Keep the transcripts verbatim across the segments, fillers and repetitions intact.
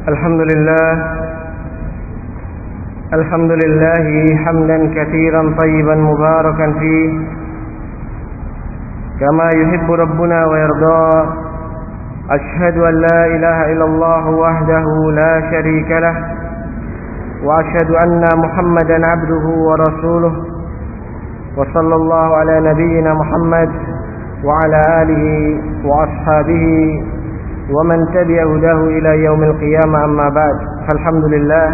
الحمد لله الحمد لله حمدا كثيرا طيبا مباركا فيه كما يحب ربنا ويرضى. أشهد أن لا إله إلا الله وحده لا شريك له وأشهد أن محمدا عبده ورسوله وصلى الله على نبينا محمد وعلى آله وأصحابه ومن تبع هداه إلى يوم القيامة. أما بعد فالحمد لله.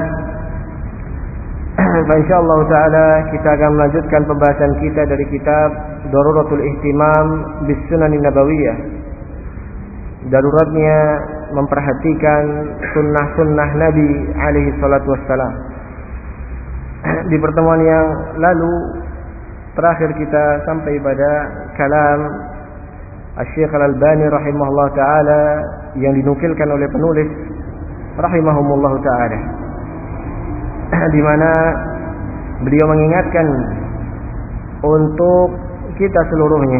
Insyaallah taala kita akan melanjutkan pembahasan kita dari kitab Daruratul Ihtimam bis Sunan Nabawiyah. Daruratnya memperhatikan sunnah-sunnah Nabi alaihi salatu wassalam. Di pertemuan yang lalu terakhir kita sampai pada kalam Asy-Syaikh Al-Albani rahimahullah taala yang dinukilkan oleh penulis rahimahumullah taala, di mana beliau mengingatkan untuk kita seluruhnya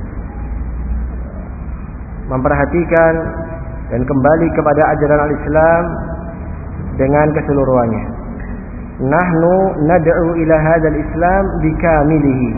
memperhatikan dan kembali kepada ajaran al-Islam dengan keseluruhannya. Nahnu nad'u ila hadzal Islam bikamilihi.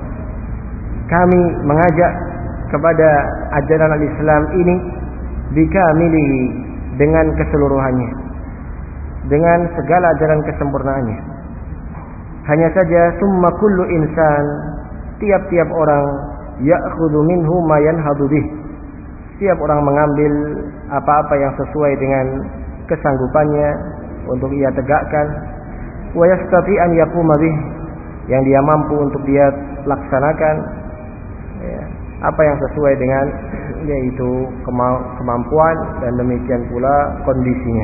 Kami mengajak kepada ajaran al-Islam ini bikamilihi, dengan keseluruhannya, dengan segala ajaran kesempurnaannya. Hanya saja summa kullu insan, tiap-tiap orang ya'khudhu minhu ma yanhadu bih. Setiap orang mengambil apa-apa yang sesuai dengan kesanggupannya untuk ia tegakkan, wa yastati an yaquma bih, yang dia mampu untuk dia laksanakan, ya, apa yang sesuai dengan yaitu kemampuan dan demikian pula kondisinya.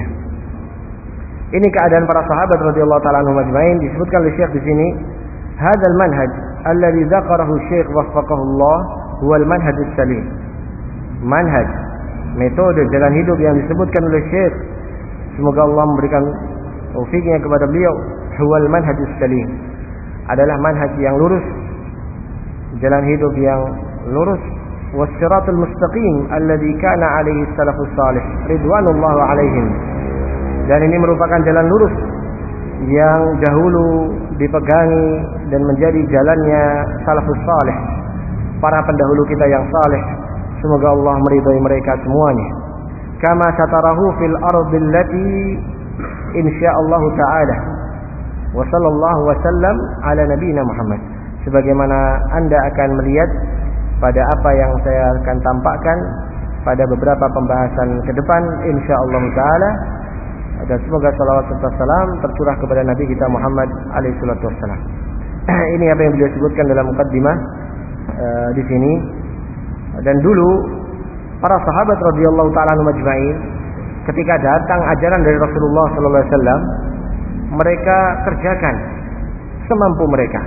Ini keadaan para sahabat radhiyallahu taala anhum ajmain. Disebutkan oleh Syekh di sini, hadzal manhaj alladzi dzakarahu Syekh waffaqahullah huwal manhajus salim. Manhaj, metode jalan hidup yang disebutkan oleh Syekh, semoga Allah memberikan taufiknya kepada beliau, huwal manhajus salim, adalah manhaj yang lurus, jalan hidup yang lurus, wassiratul mustaqim alladzi kana alaihi salafus salih ridwanullahu alaihim. Dan ini merupakan jalan lurus yang dahulu dipegangi dan menjadi jalannya salafus salih, para pendahulu kita yang saleh. Semoga Allah meridai mereka semuanya. Kama satarahu fil ardi allati insyaallah taala wa sallallahu wasallam ala nabiyina Muhammad. Sebagaimana Anda akan melihat pada apa yang saya akan tampakkan pada beberapa pembahasan ke depan insyaallah taala. Dan semoga salawat serta salam tercurah kepada Nabi kita Muhammad alaihi salatu wassalam. Ini apa yang beliau sebutkan dalam mukaddimah uh, di sini. Dan dulu para sahabat radhiyallahu taala anhum ajmain, ketika datang ajaran dari Rasulullah sallallahu alaihi wasallam, mereka kerjakan semampu mereka,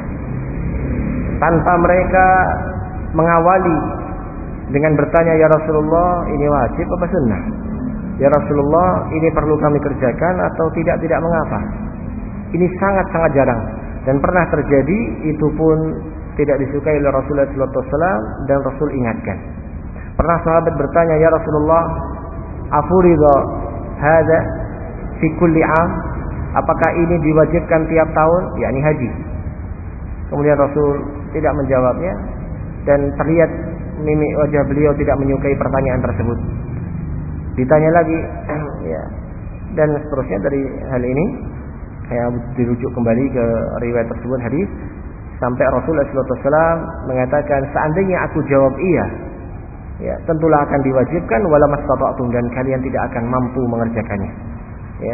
tanpa mereka mengawali dengan bertanya, ya Rasulullah, ini wajib apa sunnah? Ya Rasulullah, ini perlu kami kerjakan atau tidak, tidak mengapa. Ini sangat-sangat jarang dan pernah terjadi, itu pun tidak disukai oleh Rasulullah sallallahu alaihi wasallam dan Rasul ingatkan. Pernah sahabat bertanya, ya Rasulullah, afuridha hadza fi kulli am? Apakah ini diwajibkan tiap tahun, yakni haji? Kemudian Rasul tidak menjawabnya dan terlihat mimik wajah beliau tidak menyukai pertanyaan tersebut. Ditanya lagi, ya, dan seterusnya dari hal ini. Saya dirujuk kembali ke riwayat tersebut, hadis, sampai Rasulullah sallallahu alaihi wasallam mengatakan, seandainya aku jawab iya, ya, tentulah akan diwajibkan, wala mastata'tum, dan kalian tidak akan mampu mengerjakannya. Ya.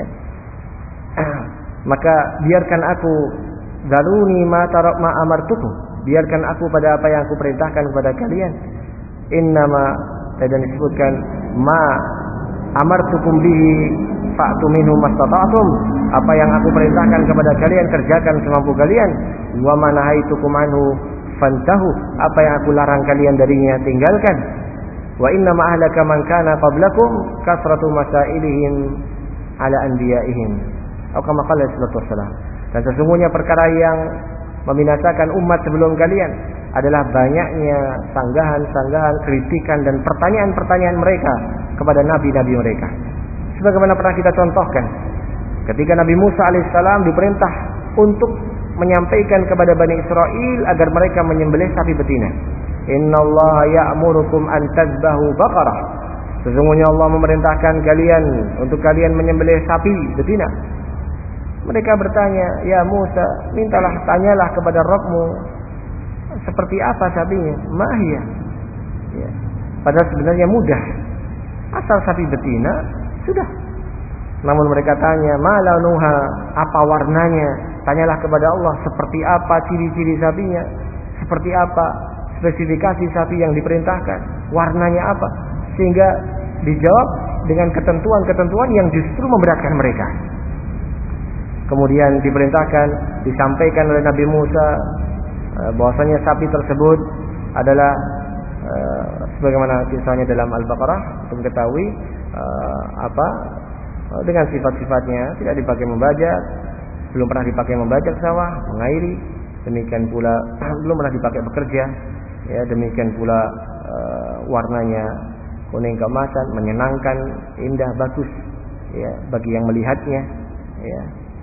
Maka biarkan aku, zaluni ma tarak ma amartukum, biarkan aku pada apa yang aku perintahkan kepada kalian. Innama, dan disebutkan, ma amartukum bihi fa'tu minhu mastata'tum, apa yang aku perintahkan kepada kalian kerjakan semampu kalian. Wa ma nahaitukum anhu fantahu, apa yang aku larang kalian darinya tinggalkan. Wa inna ma ahlaka man kana qablakum kasratu masailihim ala anbiya'ihim, atau kama qala sallallahu alaihi wasallam. Dan sesungguhnya perkara yang membinasakan umat sebelum kalian adalah banyaknya sanggahan-sanggahan, kritikan dan pertanyaan-pertanyaan mereka kepada nabi-nabi mereka. Sebagaimana pernah kita contohkan, ketika Nabi Musa alaihissalam diperintah untuk menyampaikan kepada Bani Israel agar mereka menyembelih sapi betina. Innallaha ya'murukum an tazbahu baqarah. Sesungguhnya Allah memerintahkan kalian untuk kalian menyembelih sapi betina. Mereka bertanya, ya Musa, mintalah, tanyalah kepada Rabbmu, seperti apa sapinya? Mahiyah. Ya. Padahal sebenarnya mudah. Asal sapi betina, sudah. Namun mereka tanya, malanuha, apa warnanya? Tanyalah kepada Allah, seperti apa ciri-ciri sapinya? Seperti apa spesifikasi sapi yang diperintahkan? Warnanya apa? Sehingga dijawab dengan ketentuan-ketentuan yang justru memberatkan mereka. Kemudian diperintahkan, disampaikan oleh Nabi Musa bahwasanya sapi tersebut adalah uh, sebagaimana kisahnya dalam Al-Baqarah, untuk mengetahui uh, apa uh, dengan sifat-sifatnya, tidak dipakai membajak, belum pernah dipakai membajak sawah, mengairi, demikian pula belum pernah dipakai bekerja, ya, demikian pula uh, warnanya kuning keemasan, menyenangkan, indah, bagus, ya, bagi yang melihatnya, ya.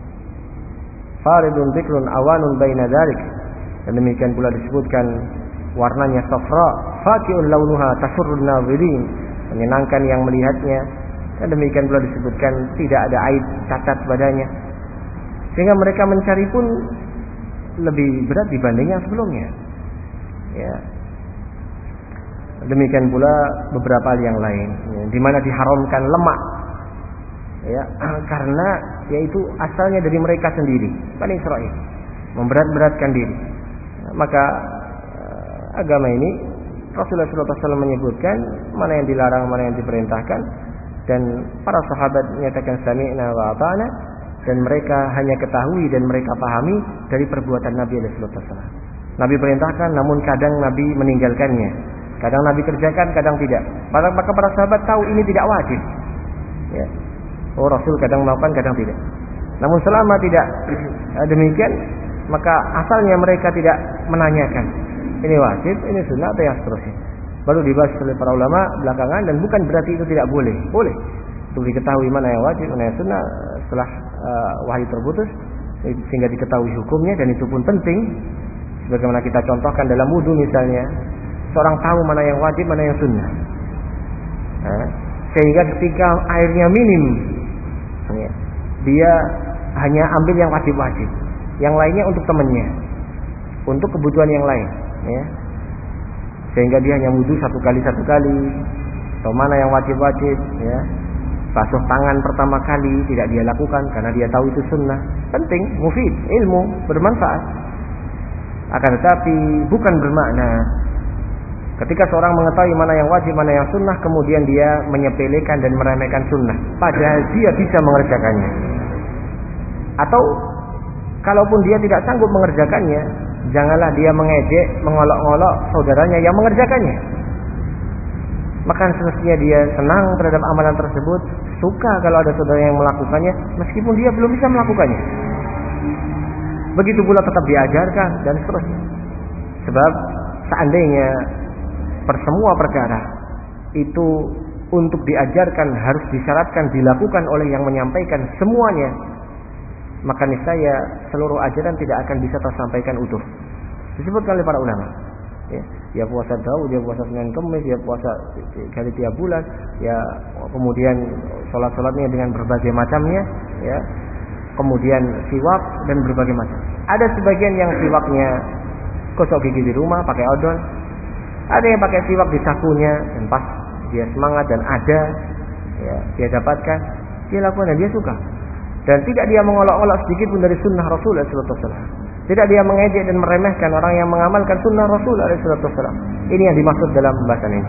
Faridun dzikrun awanun baina dzalik. Dan demikian pula disebutkan warnanya safra, faqi'un launuha tasurrun nazirin, menyenangkan yang melihatnya. Dan demikian pula disebutkan tidak ada aib cacat padanya. Sehingga mereka mencari pun lebih berat dibanding yang sebelumnya. Ya. Demikian pula beberapa hal yang lain, ya, di mana diharamkan lemak. Ya, karena yaitu asalnya dari mereka sendiri, Bani Israel, memberat-beratkan diri. Maka agama ini Rasulullah shallallahu alaihi wasallam menyebutkan mana yang dilarang, mana yang diperintahkan, dan para sahabat menyatakan sami'na wa ata'na, dan mereka hanya ketahui dan mereka pahami dari perbuatan Nabi sallallahu alaihi wasallam. Nabi perintahkan, namun kadang Nabi meninggalkannya. Kadang Nabi kerjakan, kadang tidak. Maka para sahabat tahu ini tidak wajib. Ya. Oh, Rasul kadang melakukan, kadang tidak. Namun selama tidak demikian, maka asalnya mereka tidak menanyakan ini wajib, ini sunnah, atau yang seterusnya. Baru dibahas oleh para ulama belakangan, dan bukan berarti itu tidak boleh. Boleh untuk diketahui mana yang wajib, mana yang sunnah setelah uh, wahyu terputus, sehingga diketahui hukumnya, dan itu pun penting. Sebagaimana kita contohkan dalam wudu misalnya, seorang tahu mana yang wajib, mana yang sunnah. Nah, sehingga ketika airnya minim, ya, dia hanya ambil yang wajib-wajib, yang lainnya untuk temannya, untuk kebutuhan yang lain, ya. Sehingga dia hanya wudu satu kali satu kali, atau mana yang wajib-wajib, ya. Basuh tangan pertama kali tidak dia lakukan karena dia tahu itu sunnah, penting, mufid, ilmu, bermanfaat. Akan tetapi bukan bermakna ketika seorang mengetahui mana yang wajib, mana yang sunnah, kemudian dia menyepelekan dan meremehkan sunnah, padahal dia bisa mengerjakannya. Atau kalaupun dia tidak sanggup mengerjakannya, janganlah dia mengejek, mengolok-olok saudaranya yang mengerjakannya. Maka semestinya dia senang terhadap amalan tersebut, suka kalau ada saudara yang melakukannya, meskipun dia belum bisa melakukannya. Begitu pula tetap diajarkan dan seterusnya. Sebab seandainya persemua perkara itu untuk diajarkan harus disyaratkan dilakukan oleh yang menyampaikan semuanya, maka niscaya seluruh ajaran tidak akan bisa tersampaikan utuh. Disebutkan oleh para ulama, ya, dia puasa Daud, dia puasa Senin Kemis, dia puasa kali tiap bulan, ya, kemudian sholat-sholatnya dengan berbagai macamnya, ya, kemudian siwak dan berbagai macam. Ada sebagian yang siwaknya gosok gigi di rumah pakai odol. Ada yang pakai siwak di sakunya, dan pas dia semangat dan ada, ya, dia dapatkan, dia lakukan dan dia suka. Dan tidak dia mengolok-olok sedikit pun dari sunnah Rasulullah sallallahu alaihi wasallam. Tidak dia mengejek dan meremehkan orang yang mengamalkan sunnah Rasulullah sallallahu alaihi wasallam. Ini yang dimaksud dalam pembahasan ini.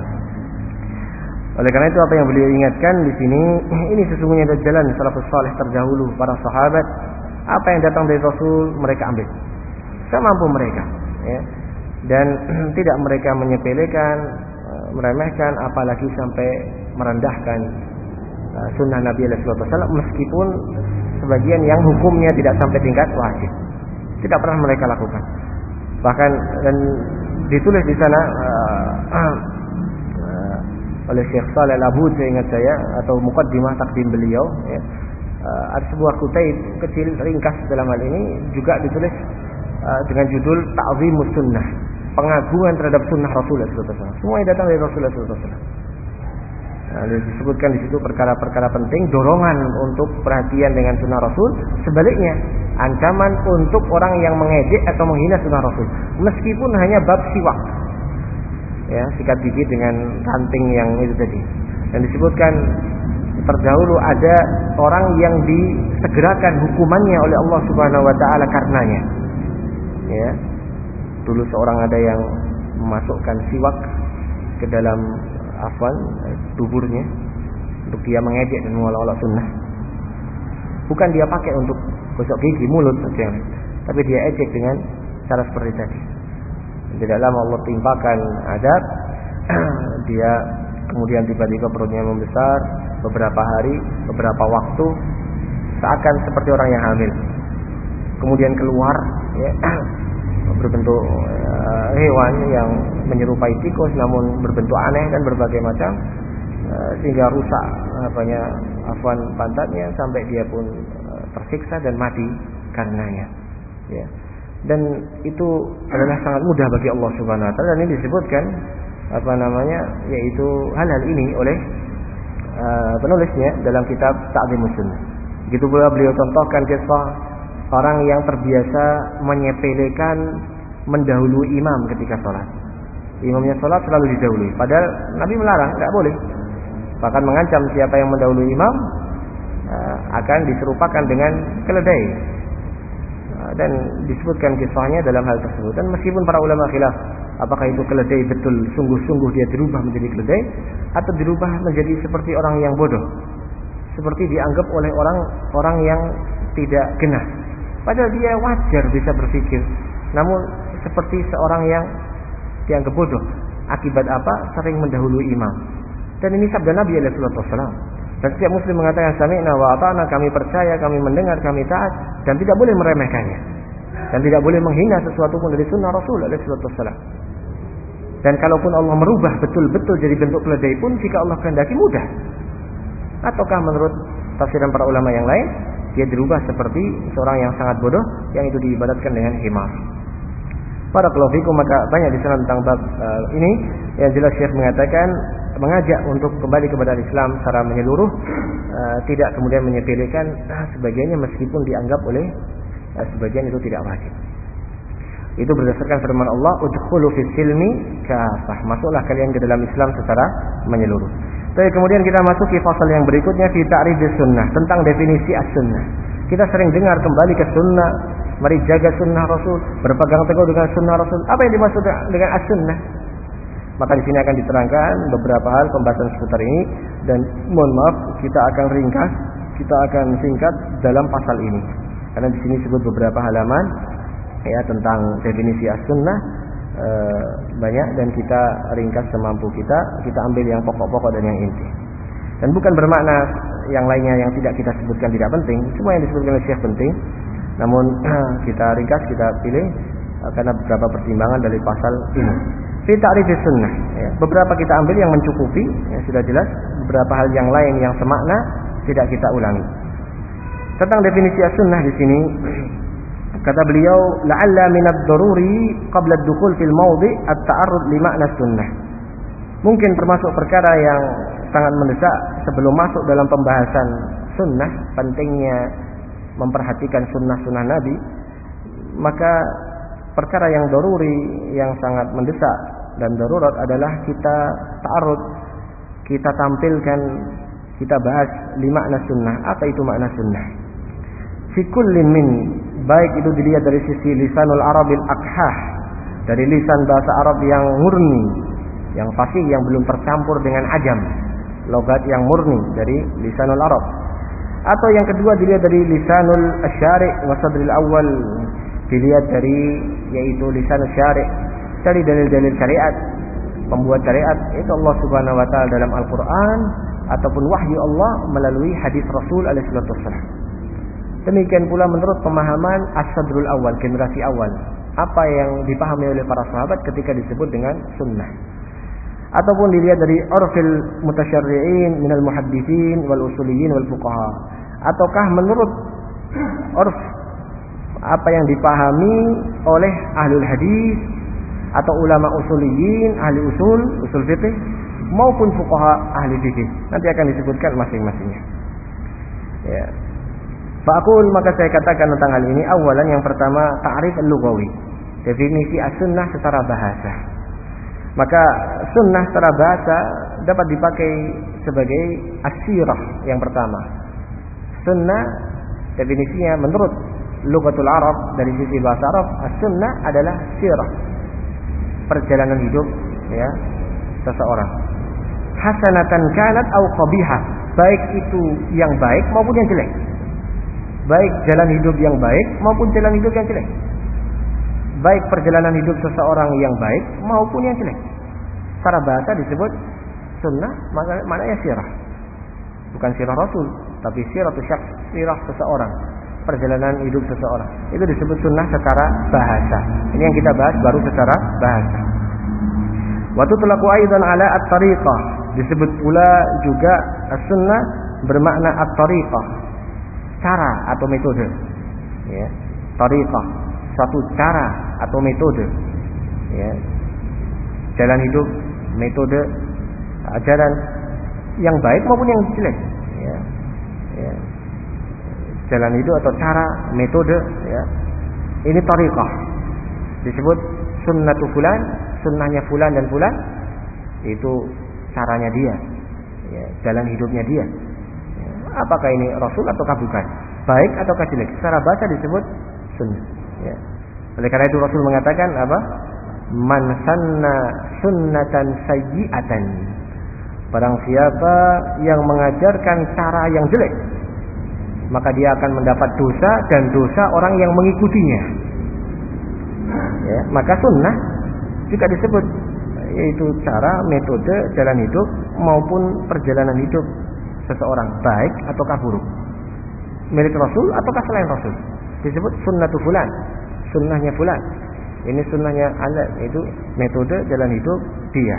Oleh karena itu apa yang beliau ingatkan di sini, ini sesungguhnya adalah jalan salafus saleh terdahulu, para sahabat. Apa yang datang dari Rasul mereka ambil semampu mereka, ya. Dan tidak mereka menyepelekan, meremehkan, apalagi sampai merendahkan sunnah Nabi sallallahu alaihi wasallam, meskipun sebagian yang hukumnya tidak sampai tingkat wajib, tidak pernah mereka lakukan. Bahkan dan ditulis di sana uh, uh, oleh Syekh Shalih Al-Abud, saya ingat saya, atau muqaddimah takdim beliau, ya. Uh, ada sebuah kutaib kecil ringkas dalam hal ini juga ditulis uh, dengan judul Ta'zimus Sunnah, pengagungan terhadap sunnah Rasulullah sallallahu alaihi wasallam. Semua yang datang dari Rasulullah sallallahu alaihi wasallam. Nah, disebutkan di situ perkara-perkara penting, dorongan untuk perhatian dengan sunnah Rasul. Sebaliknya, ancaman untuk orang yang mengejek atau menghina sunnah Rasul, meskipun hanya bab siwak, ya, sikat gigi dengan ranting yang itu tadi. Dan disebutkan terdahulu ada orang yang disegerakan hukumannya oleh Allah Subhanahu wa taala karenanya. Ya. Dulu seorang ada yang memasukkan siwak ke dalam afwan tuburnya untuk dia mengejek dan mengolok-olok sunnah. Bukan dia pakai untuk gosok gigi mulut saja, tapi dia ejek dengan cara seperti tadi. Tidak lama Allah timpakan adab, dia kemudian tiba-tiba perutnya membesar beberapa hari, beberapa waktu, seakan seperti orang yang hamil. Kemudian keluar, ya, berbentuk uh, hewan yang menyerupai tikus, namun berbentuk aneh dan berbagai macam, uh, sehingga rusak apanya afwan pantatnya sampai dia pun uh, tersiksa dan mati karenanya. Ya. Dan itu adalah sangat mudah bagi Allah Subhanahu wa taala, dan ini disebutkan apa namanya, yaitu hal-hal ini oleh uh, penulisnya dalam kitab Ta'zimus Sunnah. Begitu pula beliau contohkan kisah orang yang terbiasa menyepelekan mendahului imam ketika sholat. Imamnya sholat selalu didahului, padahal Nabi melarang, tidak boleh. Bahkan mengancam siapa yang mendahului imam uh, akan diserupakan dengan keledai. Uh, dan disebutkan kisahnya dalam hal tersebut. Dan meskipun para ulama khilaf, apakah itu keledai betul sungguh-sungguh dia dirubah menjadi keledai, atau dirubah menjadi seperti orang yang bodoh, seperti dianggap oleh orang-orang yang tidak genah. Padahal dia wajar bisa berpikir, namun seperti seorang yang dianggap bodoh. Akibat apa? Sering mendahului imam. Dan ini sabda Nabi alaihi wasallam. Dan setiap muslim mengatakan sami'na wa ata'na, kami percaya, kami mendengar, kami taat, dan tidak boleh meremehkannya. Dan tidak boleh menghina sesuatu pun dari sunnah Rasul alaihi wasallam. Dan kalaupun Allah merubah betul-betul jadi bentuk keledai pun, jika Allah kehendaki mudah. Ataukah menurut tafsiran para ulama yang lain, dia dirubah seperti seorang yang sangat bodoh yang itu diibadatkan dengan himar. Barakallahu fikum. Maka banyak di sana tentang bab uh, ini. Yang jelas Syekh mengatakan mengajak untuk kembali kepada Islam secara menyeluruh, uh, tidak kemudian menyepelekan uh, sebagiannya meskipun dianggap oleh uh, sebagian itu tidak wajib. Itu berdasarkan firman Allah, udkhulu fis silmi kafah, masuklah kalian ke dalam Islam secara menyeluruh. Tapi kemudian kita masuk ke fasal yang berikutnya, fi ta'rifis sunnah, tentang definisi as-sunnah. Kita sering dengar kembali ke sunnah, mari jaga sunnah Rasul, berpegang teguh dengan sunnah Rasul. Apa yang dimaksud dengan as-sunnah? Maka di sini akan diterangkan beberapa hal pembahasan seputar ini, dan mohon maaf kita akan ringkas, kita akan singkat dalam pasal ini. Karena di sini sebut beberapa halaman ya tentang definisi as-sunnah e, banyak, dan kita ringkas semampu kita, kita ambil yang pokok-pokok dan yang inti. Dan bukan bermakna yang lainnya yang tidak kita sebutkan tidak penting, semua yang disebutkan oleh Syekh penting. Namun kita ringkas, kita pilih karena beberapa pertimbangan dari pasal ini. Fi ta'rifis sunnah, ya, beberapa kita ambil yang mencukupi, ya, sudah jelas. Beberapa hal yang lain yang semakna tidak kita ulangi. Tentang definisi as-sunnah di sini, kata beliau, la'alla min ad-daruri qabla ad-dukhul fil mawdi' at-ta'arrud li ma'na sunnah. Mungkin termasuk perkara yang sangat mendesak sebelum masuk dalam pembahasan sunnah, pentingnya memperhatikan sunnah-sunnah Nabi. Maka perkara yang daruri, yang sangat mendesak dan darurat adalah kita ta'arud, kita tampilkan, kita bahas li ma'na sunnah. Apa itu makna sunnah? Fi kullin min, baik itu dilihat dari sisi lisanul arabil aqhah, dari lisan bahasa Arab yang murni, yang fasih, yang belum tercampur dengan ajam, logat yang murni dari lisanul Arab. Atau yang kedua dilihat dari lisanul asyari' wa sadril awal, dilihat dari yaitu lisanul syari', dari dalil-dalil syariat, pembuat syariat itu Allah Subhanahu wa taala dalam Al-Qur'an ataupun wahyu Allah melalui hadis Rasul alaihi wasallam. Demikian pula menurut pemahaman as-sadrul awal, generasi awal, apa yang dipahami oleh para sahabat ketika disebut dengan sunnah. ataupun dilihat dari urfil mutasyarri'in minal muhadditsin wal usuliyyin wal fuqaha, ataukah menurut urf apa yang dipahami oleh ahlul hadis atau ulama usuliyyin, ahli usul, usul fiqh maupun fuqaha ahli fikih. Nanti akan disebutkan masing-masingnya. Ya. Fa'aqul, maka saya katakan tentang hal ini, awalan yang pertama ta'rif al-lughawi, definisi as-sunnah secara bahasa. Maka sunnah secara bahasa dapat dipakai sebagai as-sirah yang pertama. Sunnah definisinya menurut lughatul Arab, dari sisi bahasa Arab, as-sunnah adalah sirah, perjalanan hidup ya seseorang. Hasanatan kanat au qabihah, baik itu yang baik maupun yang jelek. Baik jalan hidup yang baik maupun jalan hidup yang jelek. Baik perjalanan hidup seseorang yang baik maupun yang jelek. Secara bahasa disebut sunnah, maknanya sirah. Bukan sirah Rasul, tapi sirah itu syakhs, sirah seseorang, perjalanan hidup seseorang. Itu disebut sunnah secara bahasa. Ini yang kita bahas baru secara bahasa. Wa tutlaqu aidan ala at-tariqah, disebut pula juga as-sunnah bermakna at-tariqah, cara atau metode. Ya, tariqah, suatu cara atau metode. Ya. Jalan hidup, metode, ajaran yang baik maupun yang jelek. Ya. Ya. Jalan hidup atau cara, metode, ya. Ini tariqah. Disebut sunnatu fulan, sunnahnya fulan dan fulan. Itu caranya dia, ya, jalan hidupnya dia. Ya. Apakah ini Rasul ataukah bukan? Baik ataukah jelek? Secara bahasa disebut sunnah. Ya. Oleh karena itu Rasul mengatakan apa? Man sanna sunnatan sayyi'atan. Barang siapa yang mengajarkan cara yang jelek, maka dia akan mendapat dosa dan dosa orang yang mengikutinya. Ya, maka sunnah juga disebut, yaitu cara, metode, jalan hidup maupun perjalanan hidup seseorang, baik ataukah buruk, milik Rasul ataukah selain Rasul. Disebut sunnatu fulan, sunnahnya fulan. Ini sunnahnya Allah, itu metode jalan hidup dia.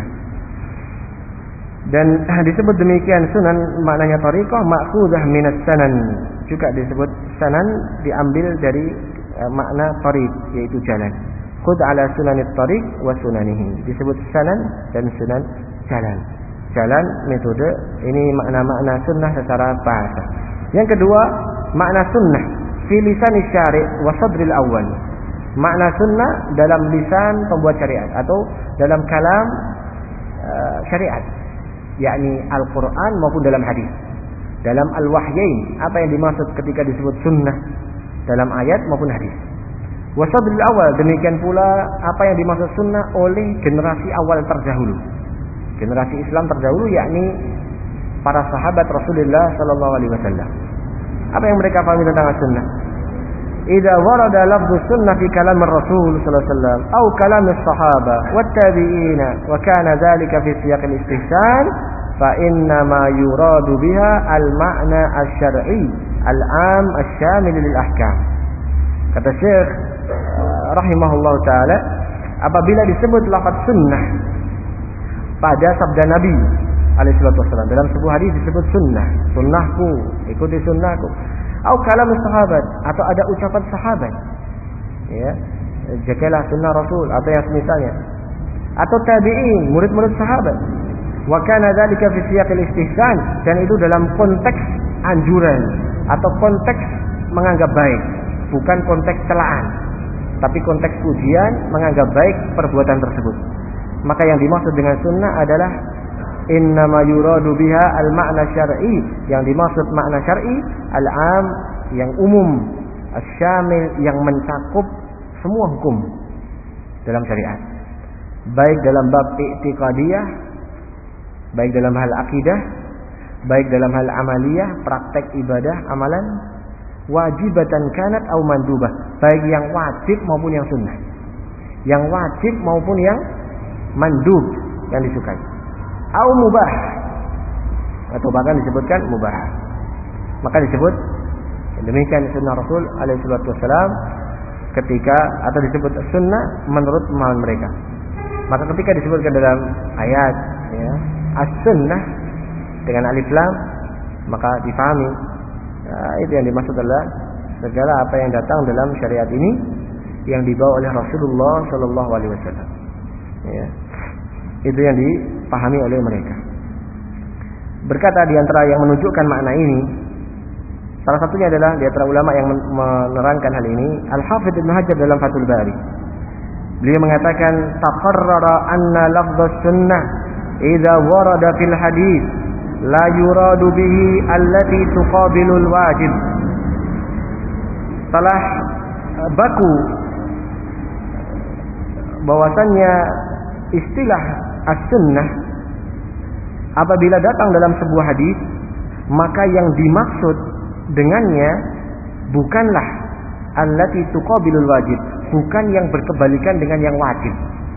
Dan disebut demikian sunan, maknanya tariqah ma'khudhah minas sanan. Juga disebut sanan diambil dari uh, makna tariq, yaitu jalan. Khudh ala sunanit tariq wa sunanihi. Disebut sanan dan sunan, jalan. Jalan, metode, ini makna-makna sunnah secara bahasa. Yang kedua, makna sunnah fi lisan syari' wa sadril awal. Makna sunnah dalam lisan pembuat syariat atau dalam kalam uh, syariat, yakni Al-Quran maupun dalam hadis. Dalam al-wahyain, apa yang dimaksud ketika disebut sunnah dalam ayat maupun hadis. Wasadril awal, demikian pula apa yang dimaksud sunnah oleh generasi awal terdahulu, generasi Islam terdahulu, yakni para sahabat Rasulullah sallallahu alaihi wasallam. Apa yang mereka pahami tentang sunnah? Idza warada lafdhu sunnah fi kalam Rasul sallallahu alaihi wasallam atau kalam as-sahaba wat tabi'in wa kana dhalika fi siyaq al-istihsan fa inna ma yuradu biha al-ma'na asy-syar'i al-'am asy-syamil lil ahkam. Kata Syekh rahimahullahu taala, apabila disebut lafaz sunnah pada sabda Nabi alaihi wasallam, dalam sebuah hadis disebut sunnah, sunnahku, ikuti sunnahku. Atau kalam sahabat, atau ada ucapan sahabat, ya, jagalah sunnah Rasul atau yang semisalnya, atau tabi'in, murid-murid sahabat. Wa kana dzalika fi siyaqil istihsan, dan itu dalam konteks anjuran atau konteks menganggap baik, bukan konteks celaan, tapi konteks pujian, menganggap baik perbuatan tersebut. Maka yang dimaksud dengan sunnah adalah innama yuradu biha al-ma'na syar'i, yang dimaksud makna syar'i al-'am, yang umum, asy-syamil, yang mencakup semua hukum dalam syariat, baik dalam bab i'tiqadiyah, baik dalam hal akidah, baik dalam hal amaliyah, praktek ibadah, amalan, wajibatan kanat au mandubah, baik yang wajib maupun yang sunnah, yang wajib maupun yang mandub, yang disukai, au mubah, atau bahkan disebutkan mubah. Maka disebut demikian sunnah Rasul alaihi wasallam ketika, atau disebut sunnah menurut pemahaman mereka. Maka ketika disebutkan dalam ayat, as-sunnah dengan alif lam, maka difahami nah, itu yang dimaksud adalah segala apa yang datang dalam syariat ini yang dibawa oleh Rasulullah Shallallahu Alaihi Wasallam. Ya. Itu yang dipahami oleh mereka. Berkata di antara yang menunjukkan makna ini, salah satunya adalah di antara ulama yang menerangkan hal ini, Al-Hafidz Ibnu Hajar dalam Fathul Bari. Beliau mengatakan, taqarrara anna lafdz sunnah idza warada fil hadits la yuradu bihi allati tuqabilul wajib. Telah baku bahwasannya istilah as-sunnah apabila datang dalam sebuah hadis, maka yang dimaksud dengannya bukanlah allati tuqabilul wajib, bukan yang berkebalikan dengan yang wajib,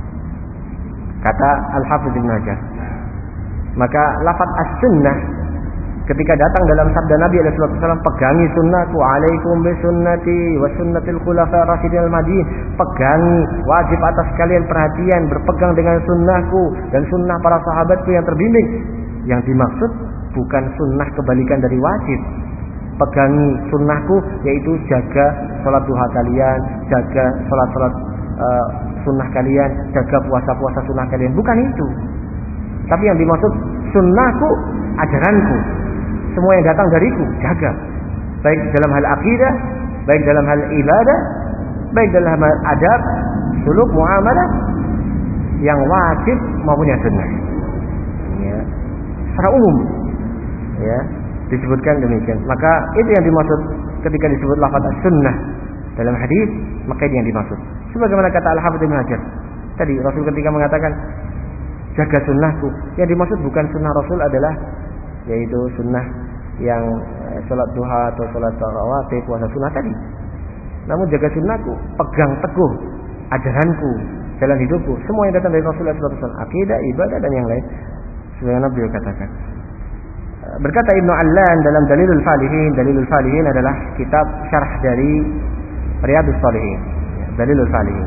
kata Al-Hafidz Ibnu Hajar. Maka lafaz as-sunnah ketika datang dalam sabda Nabi alaihi wasallam, pegangi sunnahku, alaikum bi sunnati wa sunnatil khulafa rasyidin al-mahdiyyin, pegangi, wajib atas kalian perhatian berpegang dengan sunnahku dan sunnah para sahabatku yang terbimbing. Yang dimaksud bukan sunnah kebalikan dari wajib. Pegangi sunnahku yaitu jaga salat duha kalian, jaga salat-salat uh, sunnah kalian, jaga puasa-puasa sunnah kalian, bukan itu. Tapi yang dimaksud sunnahku, ajaranku, semua yang datang dariku, jaga. Baik dalam hal akidah, baik dalam hal ibadah, baik dalam hal adab, suluk, muamalah, yang wajib maupun yang sunnah. Ya. Secara umum, ya, disebutkan demikian. Maka itu yang dimaksud ketika disebut lafaz sunnah dalam hadis, maka itu yang dimaksud. Sebagaimana kata Al-Hafidz Ibnu Hajar tadi, Rasul ketika mengatakan jaga sunnahku, yang dimaksud bukan sunnah Rasul adalah yaitu sunnah yang eh, salat duha atau salat rawatib, puasa sunnah tadi. Namun jaga sunnahku, pegang teguh ajaranku, jalan hidupku, semua yang datang dari Rasulullah shallallahu alaihi wasallam, akidah, ibadah dan yang lain. Sebagaimana beliau katakan. Berkata Ibnu Allan dalam Dalilul Falihin, Dalilul Falihin adalah kitab syarah dari Riyadhus Shalihin, Dalilul Falihin.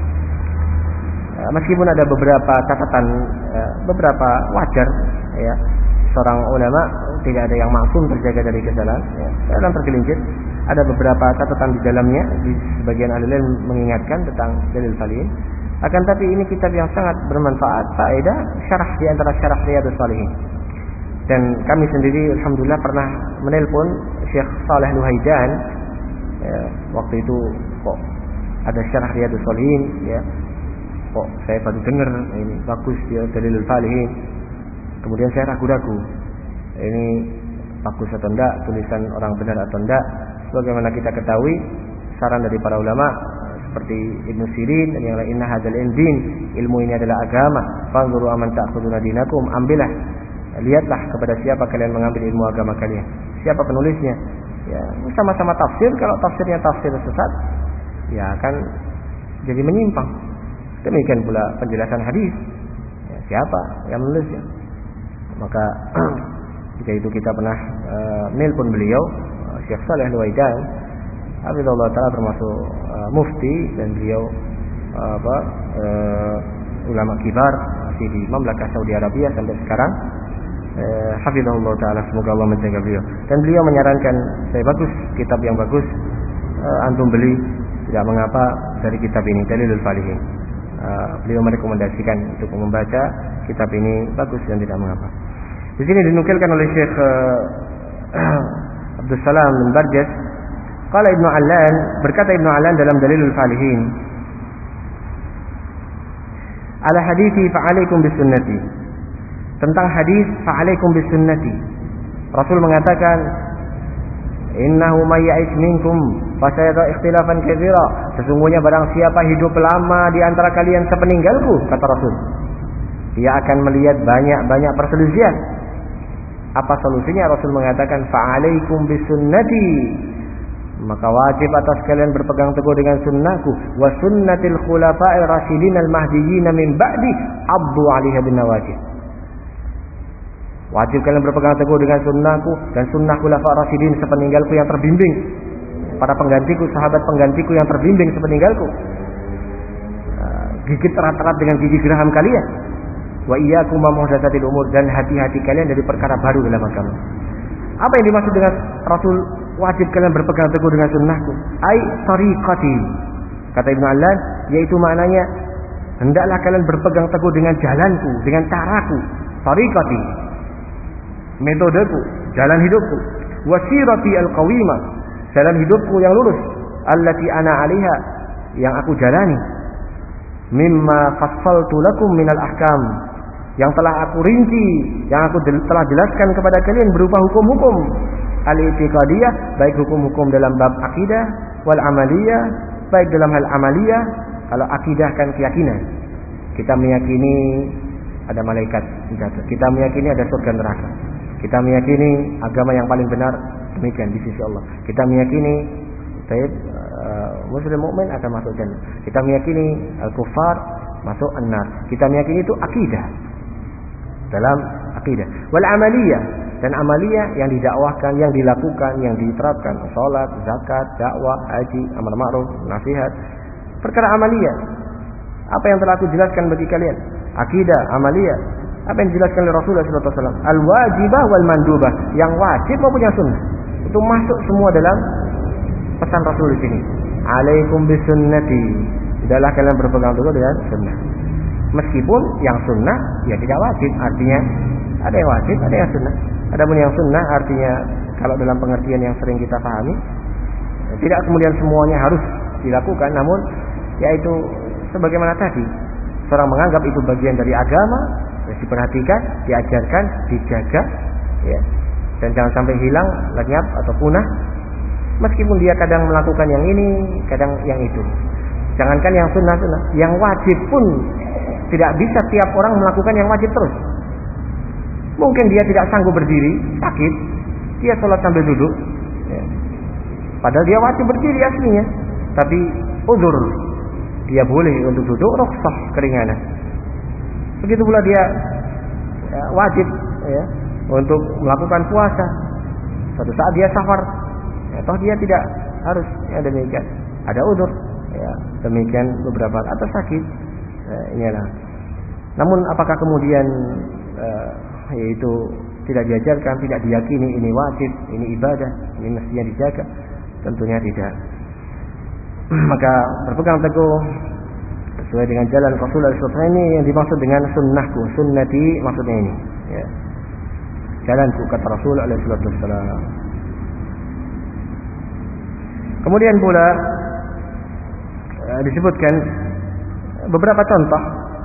Meskipun ada beberapa catatan, beberapa wajar, ya, seorang ulama tidak ada yang maksum terjaga dari kesalahan, ya, dalam tergelincir. Ada beberapa catatan di dalamnya, di sebagian ahli ilmu mengingatkan tentang Dalil Falihin. Akan tapi ini kitab yang sangat bermanfaat, faedah, syarah di antara syarah Riyadhus Shalihin. Dan kami sendiri alhamdulillah pernah menelpon Syekh Saleh Luhaidan, ya, waktu itu kok ada syarah Riyadhus Shalihin, ya. Kok saya baru dengar ini bagus ya Dalilul Falihin. Kemudian saya ragu-ragu, ini bagus atau enggak, tulisan orang benar atau enggak. Sebagaimana kita ketahui, saran dari para ulama seperti Ibnu Sirin dan yang lain, inna hadzal din, ilmu ini adalah agama, fanzuru aman ta'khuduna dinakum, ambillah, lihatlah kepada siapa kalian mengambil ilmu agama kalian, siapa penulisnya. Ya, sama-sama tafsir, kalau tafsirnya tafsir sesat, ya akan jadi menyimpang. Demikian pula penjelasan hadis, ya, siapa yang menulisnya. Maka ketika itu kita pernah uh, nelpon beliau, uh, Syekh Saleh Luhaidan, hafizahullah taala, termasuk uh, mufti, dan beliau uh, apa uh, ulama kibar masih di Mamlakah Saudi Arabia sampai sekarang. Uh, hafizahullah taala, semoga Allah menjaga beliau. Dan beliau menyarankan saya, bagus, kitab yang bagus, uh, antum beli, tidak mengapa, dari kitab ini, Dalilul Falihin. Uh, beliau merekomendasikan untuk membaca kitab ini, bagus dan tidak mengapa. Di sini dinukilkan oleh Syekh uh, Abdul Salam bin Barjas, qala Ibnu Allan, berkata Ibnu Allan dalam Dalilul Falihin, ala hadithi fa'alaikum bisunnati, tentang hadis fa'alaikum bisunnati, Rasul mengatakan, innahu may ya'ish minkum fasayara ikhtilafan katsira, sesungguhnya barang siapa hidup lama di antara kalian sepeninggalku, kata Rasul, dia akan melihat banyak-banyak perselisihan. Apa solusinya? Rasul mengatakan fa'alaikum bisunnati, maka wajib atas kalian berpegang teguh dengan sunnahku, wa sunnatil khulafa'ir rasyidin al-mahdiyyin min ba'di, abdu 'alaiha bin nawajid. Wajib kalian berpegang teguh dengan sunnahku dan sunnah khulafa rasyidin sepeninggalku yang terbimbing, para penggantiku, sahabat penggantiku yang terbimbing sepeninggalku. Gigit erat-erat dengan gigi geraham kalian. wa iyyakum wa muhdatsatil umur, dan hati-hati kalian dari perkara baru dalam agama. Apa yang dimaksud dengan Rasul wajib kalian berpegang teguh dengan sunnahku? Ai tariqati. Kata Ibnu Allan, yaitu maknanya hendaklah kalian berpegang teguh dengan jalanku, dengan caraku, tariqati, metodeku, jalan hidupku, wasirati alqawimah, jalan hidupku yang lurus, allati ana 'alaiha, yang aku jalani, mimma fassaltu lakum minal ahkam, yang telah aku rinci, yang aku telah jelaskan kepada kalian berupa hukum-hukum al-i'tiqadiyah, baik hukum-hukum dalam bab akidah, wal amaliyah, baik dalam hal amaliyah. Kalau akidah kan keyakinan, kita meyakini ada malaikat, kita meyakini ada surga neraka, kita meyakini agama yang paling benar demikian di sisi Allah, kita meyakini baik uh, muslim mukmin akan masuk jannah, kita meyakini al-kufar masuk an-nar, kita meyakini itu akidah dalam akidah. Wal amaliyah, dan amaliyah yang didakwahkan, yang dilakukan, yang diterapkan, salat, zakat, dakwah, haji, amar ma'ruf, nasihat, perkara amaliyah. Apa yang telah aku jelaskan bagi kalian? Akidah, amaliyah. Apa yang dijelaskan oleh Rasulullah sallallahu alaihi wasallam? Al-wajibah wal mandubah, yang wajib maupun yang sunnah. Itu masuk semua dalam pesan Rasul di sini. Alaikum bisunnati. Hendaklah kalian berpegang teguh dengan sunnah. Meskipun yang sunnah ya tidak wajib, artinya ada yang wajib, ada yang sunnah. Adapun yang sunnah artinya kalau dalam pengertian yang sering kita pahami, tidak kemudian semuanya harus dilakukan, namun yaitu sebagaimana tadi, seorang menganggap itu bagian dari agama, ya diperhatikan, diajarkan, dijaga, ya, dan jangan sampai hilang, lenyap atau punah. Meskipun dia kadang melakukan yang ini, kadang yang itu. Jangankan yang sunnah-sunnah, yang wajib pun tidak bisa tiap orang melakukan yang wajib terus. Mungkin dia tidak sanggup berdiri, sakit, dia sholat sambil duduk, ya. Padahal dia wajib berdiri aslinya, tapi uzur, dia boleh untuk duduk, rukhsah, keringanan. Begitu pula dia ya, wajib ya, untuk melakukan puasa. Suatu saat dia safar, ya, toh dia tidak harus, ya, demikian. Ada uzur, ya, demikian beberapa, atau sakit, ya, inilah. Namun apakah kemudian uh, yaitu tidak diajarkan, tidak diyakini ini wajib, ini ibadah, ini mestinya dijaga? Tentunya tidak. Maka berpegang teguh sesuai dengan jalan Rasulullah sallallahu alaihi wasallam, ini yang dimaksud dengan sunnahku, sunnati, maksudnya ini, ya, jalanku, kata Rasulullah sallallahu alaihi wasallam. Kemudian pula uh, disebutkan beberapa contoh.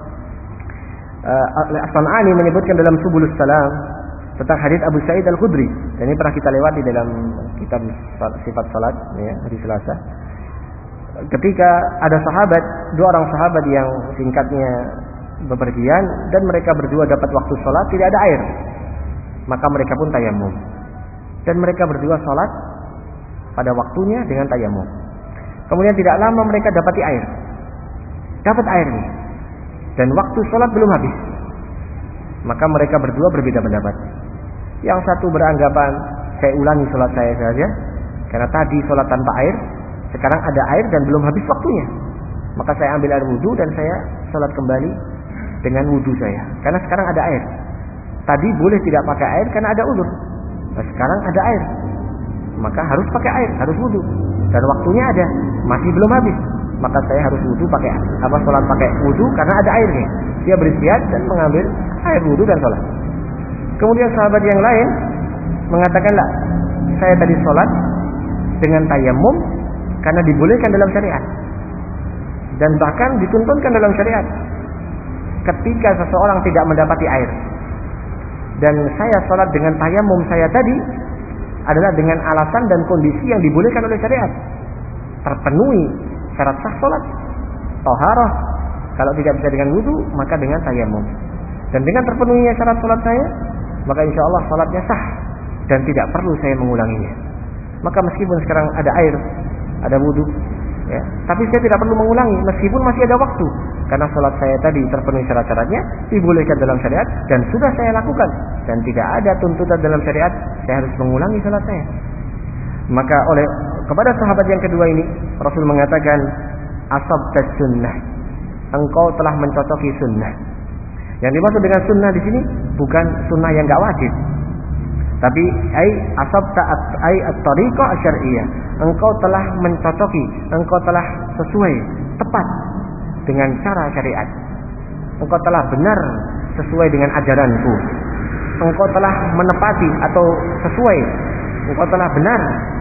uh, As-San'ani menyebutkan dalam Subulus Salam tentang hadis Abu Sa'id Al-Khudri, dan ini pernah kita lewati dalam kitab sifat salat, ya, hari Selasa. Ketika ada sahabat, dua orang sahabat yang singkatnya bepergian, dan mereka berdua dapat waktu salat, tidak ada air, maka mereka pun tayamum, dan mereka berdua salat pada waktunya dengan tayamum. Kemudian tidak lama mereka dapati air, dapat air nih, dan waktu salat belum habis, maka mereka berdua berbeda pendapat. Yang satu beranggapan, saya ulangi salat saya saja, karena tadi salat tanpa air, sekarang ada air dan belum habis waktunya, maka saya ambil air wudu dan saya salat kembali dengan wudu saya, karena sekarang ada air. Tadi boleh tidak pakai air karena ada uzur, nah, sekarang ada air, maka harus pakai air, harus wudu, dan waktunya ada, masih belum habis, maka saya harus wudu pakai apa salat pakai wudu karena ada airnya. Dia beristihad dan mengambil air wudu dan salat. Kemudian sahabat yang lain mengatakan, lah, saya tadi salat dengan tayamum karena dibolehkan dalam syariat, dan bahkan dituntunkan dalam syariat. Ketika seseorang tidak mendapati air, dan saya salat dengan tayamum saya tadi adalah dengan alasan dan kondisi yang dibolehkan oleh syariat, terpenuhi syarat sah salat, taharah. Kalau tidak bisa dengan wudu, maka dengan tayamum. Dan dengan terpenuhinya syarat salat saya, maka insya Allah salatnya sah dan tidak perlu saya mengulanginya. Maka meskipun sekarang ada air, ada wudu, ya, tapi saya tidak perlu mengulangi meskipun masih ada waktu, karena salat saya tadi terpenuhi syarat-syaratnya, dibolehkan dalam syariat, dan sudah saya lakukan, dan tidak ada tuntutan dalam syariat saya harus mengulangi salat saya. Maka oleh kepada sahabat yang kedua ini, Rasul mengatakan, asabtas sunnah, engkau telah mencocoki sunnah. Yang dimaksud dengan sunnah di sini bukan sunnah yang enggak wajib. Tapi ai asabta ai at-tariqah asy-syar'iyyah. Engkau telah mencocoki, engkau telah sesuai, tepat dengan cara syariat. Engkau telah benar sesuai dengan ajaranku. Engkau telah menepati atau sesuai, engkau telah benar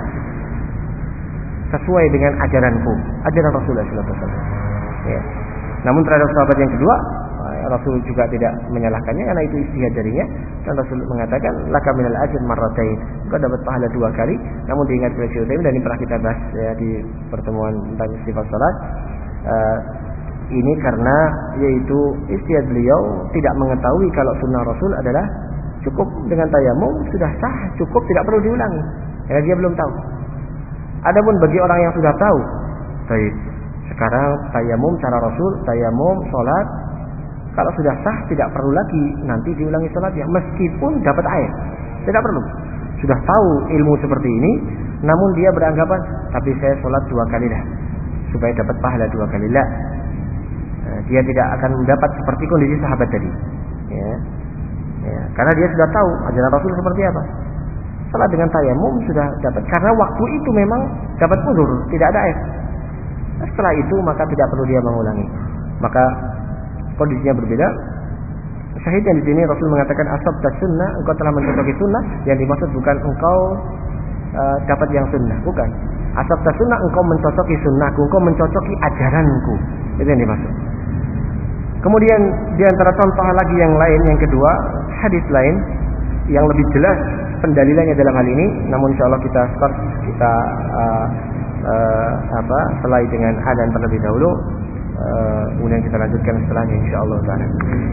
sesuai dengan ajaranku, ajaran Rasulullah sallallahu alaihi wasallam. Ya. Namun terhadap sahabat yang kedua, Rasul juga tidak menyalahkannya karena itu ijtihad darinya, dan Rasul mengatakan laka minal ajr marratain, engkau dapat pahala dua kali. Namun diingat oleh Syekh Utsaimin, dan ini pernah kita bahas ya, di pertemuan tentang sifat salat. Uh, ini karena yaitu ijtihad beliau tidak mengetahui kalau sunnah Rasul adalah cukup dengan tayamum sudah sah, cukup tidak perlu diulangi. Ya, dia belum tahu. Adapun bagi orang yang sudah tahu, baik, sekarang tayamum cara Rasul, tayamum salat, kalau sudah sah tidak perlu lagi nanti diulangi salatnya meskipun dapat air. Tidak perlu. Sudah tahu ilmu seperti ini, namun dia beranggapan tapi saya salat dua kali dah supaya dapat pahala dua kali lah. Nah, dia tidak akan mendapat seperti kondisi sahabat tadi. Ya. Ya, karena dia sudah tahu ajaran Rasul seperti apa. Salat dengan tayamum sudah dapat, karena waktu itu memang dapat mundur, tidak ada air. Setelah itu maka tidak perlu dia mengulangi. Maka kondisinya berbeda. Syahidnya di sini Rasul mengatakan asabta sunnah, engkau telah mencocoki sunnah. Yang dimaksud bukan engkau uh, dapat yang sunnah, bukan. Asabta sunnah, engkau mencocoki sunnahku, engkau mencocoki ajaranku. Itu yang dimaksud. Kemudian di antara contoh lagi yang lain, yang kedua, hadis lain yang lebih jelas pendalilannya dalam hal ini. Namun insyaallah kita start kita uh, uh, apa selai dengan adzan terlebih dahulu. Uh, kemudian kita lanjutkan setelahnya insyaallah taala.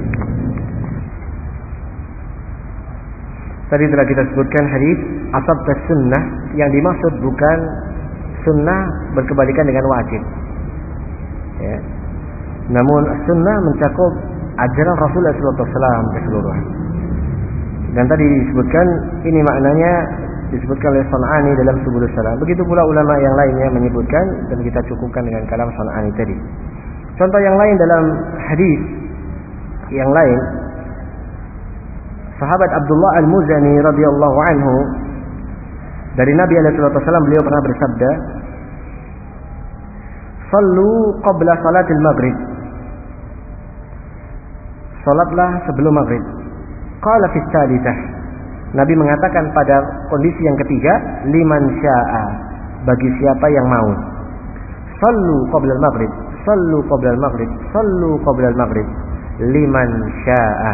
Tadi telah kita sebutkan hadis asabta sunnah, yang dimaksud bukan sunnah berkebalikan dengan wajib. Ya. Namun sunnah mencakup ajaran Rasulullah sallallahu alaihi wasallam keseluruhan. Dan tadi disebutkan ini maknanya disebutkan oleh San'ani dalam Subulus Salam. Begitu pula ulama yang lainnya menyebutkan, dan kita cukupkan dengan kalam San'ani tadi. Contoh yang lain dalam hadis yang lain, sahabat Abdullah Al-Muzani radhiyallahu anhu, dari Nabi alaihi wasallam beliau pernah bersabda, "Shallu qabla salatil maghrib." Salatlah sebelum maghrib. Qala fi tsalitsah. Nabi mengatakan pada kondisi yang ketiga, liman syaa, bagi siapa yang mau. Shallu qabla al-maghrib, shallu qabla al-maghrib, shallu qabla al-maghrib, liman syaa.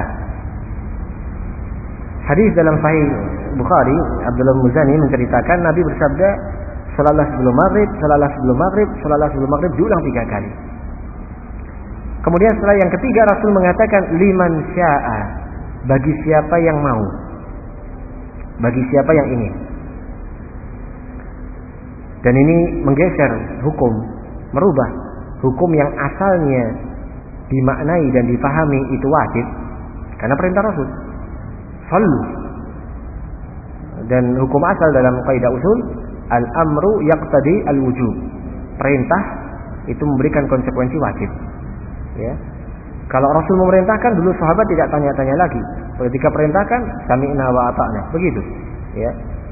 Hadis dalam Sahih Bukhari, Abdullah Muzani menceritakan Nabi bersabda, salatlah sebelum maghrib, salatlah sebelum maghrib, salatlah sebelum maghrib, diulang tiga kali. Kemudian setelah yang ketiga Rasul mengatakan liman syaa, bagi siapa yang mau, bagi siapa yang ingin. Dan ini menggeser hukum, merubah hukum yang asalnya dimaknai dan dipahami itu wajib karena perintah Rasul. Sallu. Dan hukum asal dalam kaidah usul, al-amru yaqtadi al-wujub. Perintah itu memberikan konsekuensi wajib. Ya. Kalau Rasul memerintahkan, dulu sahabat tidak tanya-tanya lagi. Ketika perintahkan, sami'na wa ata'na. Begitu. Ya.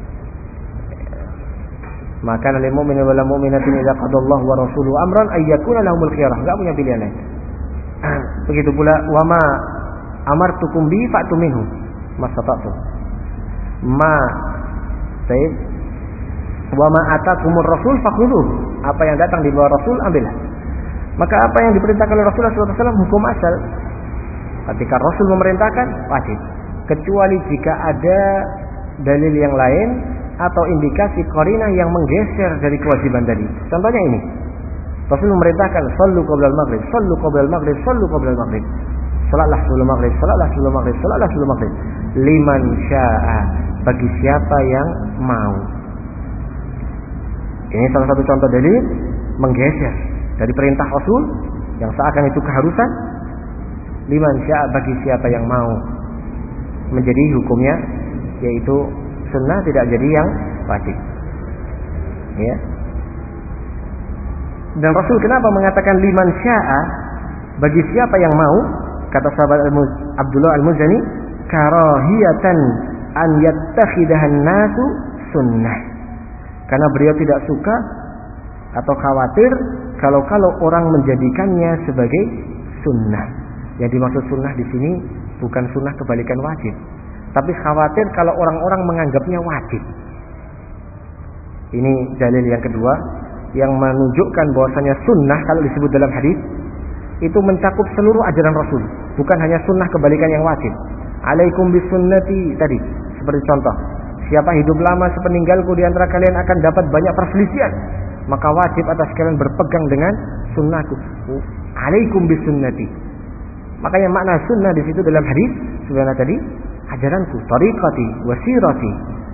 Maka lil mu'mini wal mu'minatin idza qadallahu wa rasuluhu amran ay yakuna lahumul khiyarah. Enggak punya pilihan lain. Begitu pula wa ma amartukum bi fa'tu minhu masata'tu. Ma baik. Wa ma atakumur rasul fakhudhuh. Apa yang datang di bawah Rasul ambillah. Maka apa yang diperintahkan oleh Rasulullah sallallahu alaihi wasallam hukum asal. Ketika Rasul memerintahkan, wajib. Kecuali jika ada dalil yang lain atau indikasi qarinah yang menggeser dari kewajiban tadi. Contohnya ini. Rasul memerintahkan sallu qabla al-maghrib, sallu qabla al-maghrib, sallu qabla al-maghrib. Salatlah sebelum maghrib, salatlah sebelum maghrib, salatlah sebelum maghrib. Liman syaa, bagi siapa yang mau. Ini salah satu contoh dalil menggeser dari perintah Rasul yang seakan itu keharusan, liman syaa, bagi siapa yang mau, menjadi hukumnya yaitu sunnah, tidak jadi yang wajib. Ya. Dan Rasul kenapa mengatakan liman syaa, bagi siapa yang mau? kata sahabat Abdullah Al-Muzani, karahiyatan an yattakhidahan nasu sunnah. Karena beliau tidak suka atau khawatir kalau-kalau orang menjadikannya sebagai sunnah. Yang dimaksud sunnah di sini bukan sunnah kebalikan wajib, tapi khawatir kalau orang-orang menganggapnya wajib. Ini dalil yang kedua yang menunjukkan bahwasanya sunnah kalau disebut dalam hadis itu mencakup seluruh ajaran Rasul, bukan hanya sunnah kebalikan yang wajib. Alaikum bisunnati tadi seperti contoh, siapa hidup lama sepeninggalku di antara kalian akan dapat banyak perselisihan, maka wajib atas kalian berpegang dengan sunnahku. Alaikum bisunnati. Makanya makna sunnah di situ dalam hadis sebenarnya tadi ajaranku, tariqati, wasirati.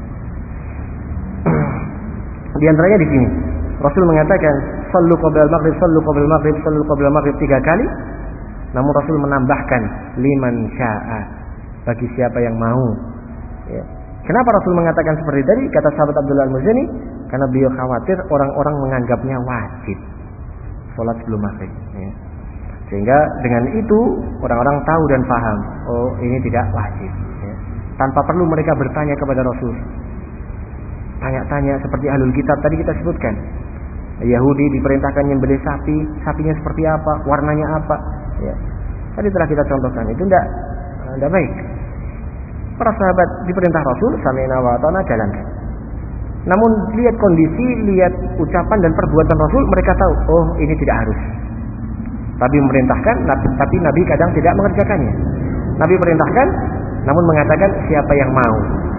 Di antaranya di sini Rasul mengatakan sallu qabla al-maghrib, sallu qabla al-maghrib, sallu qabla al-maghrib tiga kali. Namun Rasul menambahkan liman syaa, bagi siapa yang mau. Ya. Kenapa Rasul mengatakan seperti tadi? Kata sahabat Abdullah Al-Muzani, karena beliau khawatir orang-orang menganggapnya wajib salat sebelum maghrib. Ya. Sehingga dengan itu orang-orang tahu dan paham, oh ini tidak wajib. Ya. Tanpa perlu mereka bertanya kepada Rasul. Tanya-tanya seperti ahlul kitab tadi kita sebutkan. Yahudi diperintahkan menyembelih sapi, sapinya seperti apa, warnanya apa. Ya. Tadi telah kita contohkan, itu tidak tidak baik. Para sahabat diperintah Rasul, sami'na wa ata'na, jalankan. Namun lihat kondisi, lihat ucapan dan perbuatan Rasul, mereka tahu, oh ini tidak harus. Nabi memerintahkan, tapi Nabi kadang tidak mengerjakannya. Nabi perintahkan, namun mengatakan siapa yang mau.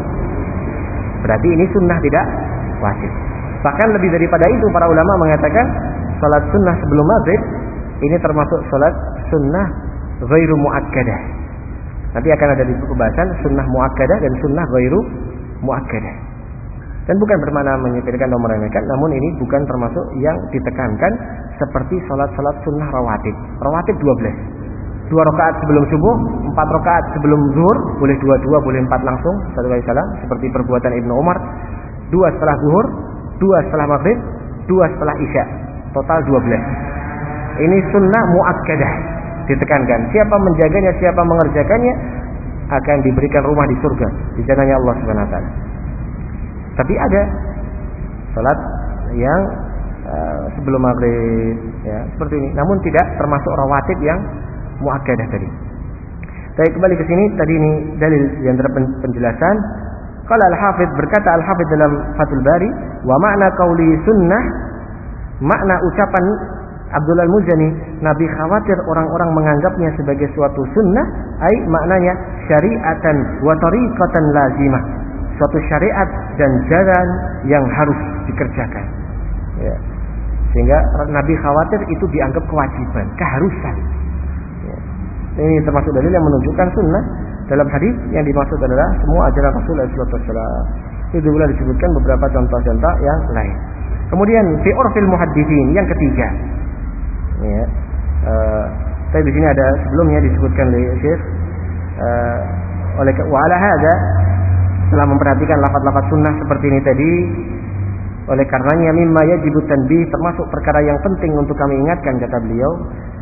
Berarti ini sunnah tidak wajib. Bahkan lebih daripada itu para ulama mengatakan salat sunnah sebelum maghrib ini termasuk salat sunnah ghairu muakkadah. Nanti akan ada di pembahasan sunnah muakkadah dan sunnah ghairu muakkadah. Dan bukan bermakna menyepelekan atau meremehkan, namun ini bukan termasuk yang ditekankan seperti salat-salat sunnah rawatib. Rawatib dua belas. Dua rakaat sebelum subuh, empat rakaat sebelum zuhur, boleh dua-dua, boleh empat langsung, satu kali salam, seperti perbuatan Ibnu Umar. Dua setelah zuhur, dua setelah maghrib, dua setelah isya, total dua belas. Ini sunnah muakkadah, ditekankan. Siapa menjaganya, siapa mengerjakannya akan diberikan rumah di surga, di jananya Allah Subhanahu wa taala. Tapi ada salat yang uh, sebelum maghrib, ya, seperti ini. Namun tidak termasuk rawatib yang muakkadah tadi. Saya kembali ke sini, tadi ini dalil yang penjelasan. Qala al-Hafidz, berkata al-Hafidz dalam Fathul Bari, wa makna qauli sunnah, makna ucapan Abdullah Al-Muzani, Nabi khawatir orang-orang menganggapnya sebagai suatu sunnah, ai maknanya syariatan wa tariqatan lazimah, suatu syariat dan jalan yang harus dikerjakan. Ya. Sehingga Nabi khawatir itu dianggap kewajiban, keharusan. Ya. Ini termasuk dalil yang menunjukkan sunnah. Dalam hadis yang dimaksud adalah semua ajaran Rasulullah shallallahu alaihi wasallam. Itu juga disebutkan beberapa contoh-contoh yang lain. Kemudian fi urfil muhadditsin yang ketiga. Ya. Uh, tapi di sini ada sebelumnya disebutkan oleh Syekh uh, oleh wa ala hadza, setelah memperhatikan lafaz-lafaz sunnah seperti ini tadi, oleh karenanya mimma yajibu tanbih, termasuk perkara yang penting untuk kami ingatkan, kata beliau,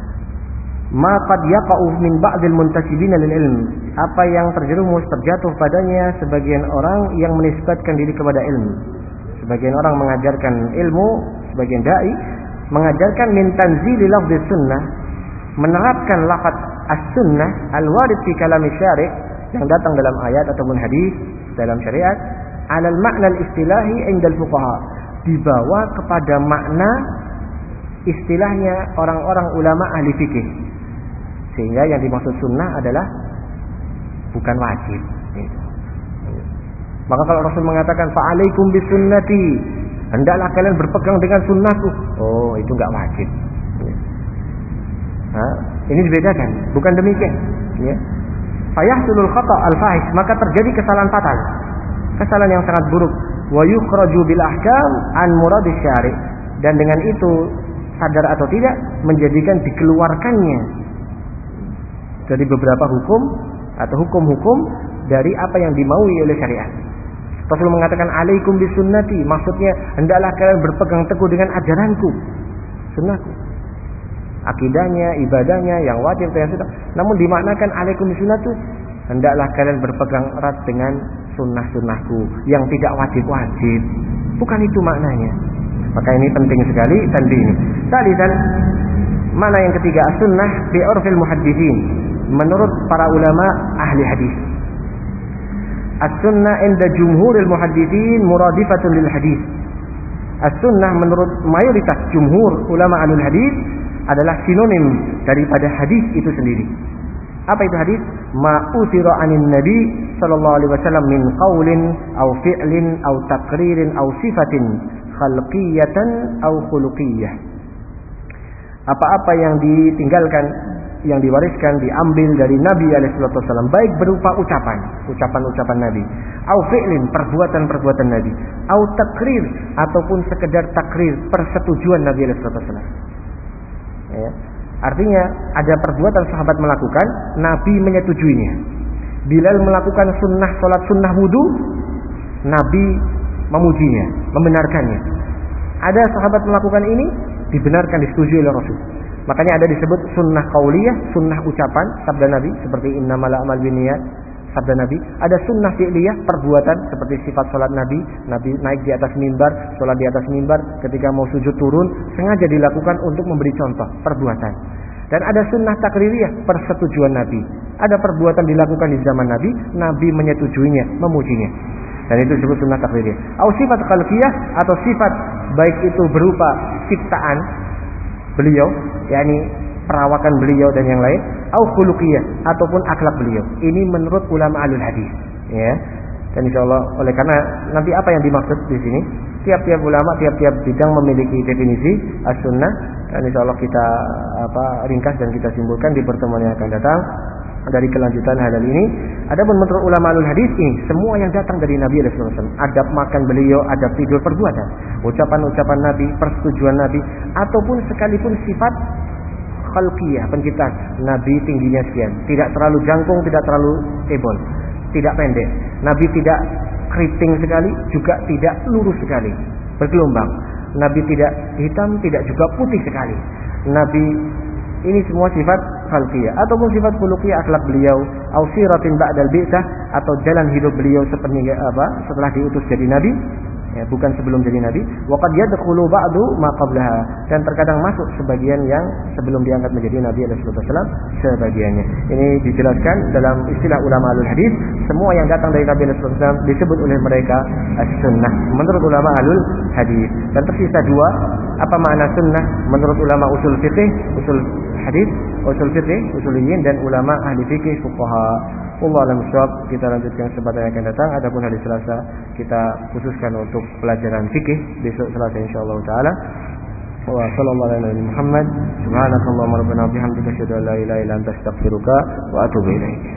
ma qad yaqa'u min ba'dil muntasibina lil ilm, apa yang terjerumus terjatuh padanya sebagian orang yang menisbatkan diri kepada ilmu. Sebagian orang mengajarkan ilmu, sebagian dai mengajarkan min tanzili lafdz sunnah, menerapkan lafaz as-sunnah al-warid fi kalam syari' yang datang dalam ayat ataupun hadis dalam syariat, alal makna al-istilahi indal fuqaha, dibawa kepada makna istilahnya orang-orang ulama ahli fikih. Sehingga yang dimaksud sunnah adalah bukan wajib. Maka kalau Rasul mengatakan fa'alaikum bisunnati, hendaklah kalian berpegang dengan sunnahku, oh itu enggak wajib. Nah, ini dibedakan, bukan demikian. Ya. Fayahsulul khata' al-fahish, maka terjadi kesalahan fatal, kesalahan yang sangat buruk. Wa yukhraju bil ahkam an muradis syari', dan dengan itu sadar atau tidak menjadikan dikeluarkannya dari beberapa hukum atau hukum-hukum dari apa yang dimaui oleh syariat. Rasul mengatakan alaikum bisunnati, maksudnya hendaklah kalian berpegang teguh dengan ajaranku, sunnahku. akidahnya, ibadahnya, yang wajib yang sudah. Namun dimaknakan alaikum sunnatu, hendaklah kalian berpegang erat dengan sunnah-sunnahku yang tidak wajib-wajib. Bukan itu maknanya. Maka ini penting sekali tanbih ini. Salisan, makna yang ketiga, as-sunnah bi urfil muhadditsin, menurut para ulama ahli hadis. As-sunnah inda jumhuril muhadditsin muradifatun lil hadis. As-sunnah menurut mayoritas jumhur ulama alul hadis adalah sinonim daripada hadis itu sendiri. Apa itu hadis? Ma usira anin nabi sallallahu alaihi wasallam min qaulin aw fi'lin aw taqririn aw sifatin khalqiyatan aw khuluqiyah. Apa-apa yang ditinggalkan, yang diwariskan, diambil dari Nabi alaihi wasallam, baik berupa ucapan, ucapan-ucapan Nabi, au fi'lin, perbuatan-perbuatan Nabi, au takrir, ataupun sekedar takrir, persetujuan Nabi alaihi wasallam. Ya. Artinya ada perbuatan sahabat melakukan, Nabi menyetujuinya. Bilal melakukan sunnah salat sunnah wudu, Nabi memujinya, membenarkannya. Ada sahabat melakukan ini, dibenarkan, disetujui oleh Rasul. Makanya ada disebut sunnah qauliyah, sunnah ucapan, sabda Nabi seperti innamal a'mal binniyat, sabda Nabi. Ada sunnah fi'liyah, perbuatan seperti sifat salat Nabi, Nabi naik di atas mimbar, salat di atas mimbar, ketika mau sujud turun, sengaja dilakukan untuk memberi contoh perbuatan. Dan ada sunnah takririyah, persetujuan Nabi. Ada perbuatan dilakukan di zaman Nabi, Nabi menyetujuinya, memujinya. Dan itu disebut sunnah takririyah. Atau sifat khalqiyah, atau sifat baik itu berupa ciptaan beliau, yakni perawakan beliau dan yang lain, au khuluqiyah, ataupun akhlak beliau. Ini menurut ulama alul hadis, ya. Dan insyaallah oleh karena nanti apa yang dimaksud di sini, tiap-tiap ulama, tiap-tiap bidang memiliki definisi as-sunnah, dan insyaallah kita apa ringkas dan kita simpulkan di pertemuan yang akan datang dari kelanjutan hal ini. Adapun menurut ulama alul hadis ini, semua yang datang dari Nabi sallallahu alaihi wasallam, adab makan beliau, adab tidur, perbuatan, ucapan-ucapan Nabi, persetujuan Nabi, ataupun sekalipun sifat khalqiyah, penciptaan Nabi tingginya sekian, tidak terlalu jangkung, tidak terlalu tebal, tidak pendek. Nabi tidak keriting sekali, juga tidak lurus sekali, bergelombang. Nabi tidak hitam, tidak juga putih sekali. Nabi ini semua sifat khalqiyah, ataupun sifat khuluqiyah, akhlak beliau, au siratin ba'dal bi'tsah, atau jalan hidup beliau sepeninggal apa setelah diutus jadi nabi, ya, bukan sebelum jadi nabi. Wa qad yadkhulu ba'du ma qablaha, dan terkadang masuk sebagian yang sebelum diangkat menjadi nabi alaihi wasallam sebagiannya. Ini dijelaskan dalam istilah ulama alul hadis, semua yang datang dari Nabi alaihi wasallam disebut oleh mereka as-sunnah menurut ulama alul hadis. Dan tersisa dua, apa makna sunnah menurut ulama usul fiqih, usul hadis, usul fiqih, usuliyin, dan ulama ahli fikih, fuqaha. Allah alam shawab. Kita lanjutkan kesempatan yang akan datang. Adapun hari Selasa kita khususkan untuk pelajaran fikih besok Selasa insyaallah taala. Wa sallallahu alaihi Muhammad subhanakallahumma rabbana bihamdika asyhadu an la ilaha illa anta astaghfiruka wa atubu ilaik.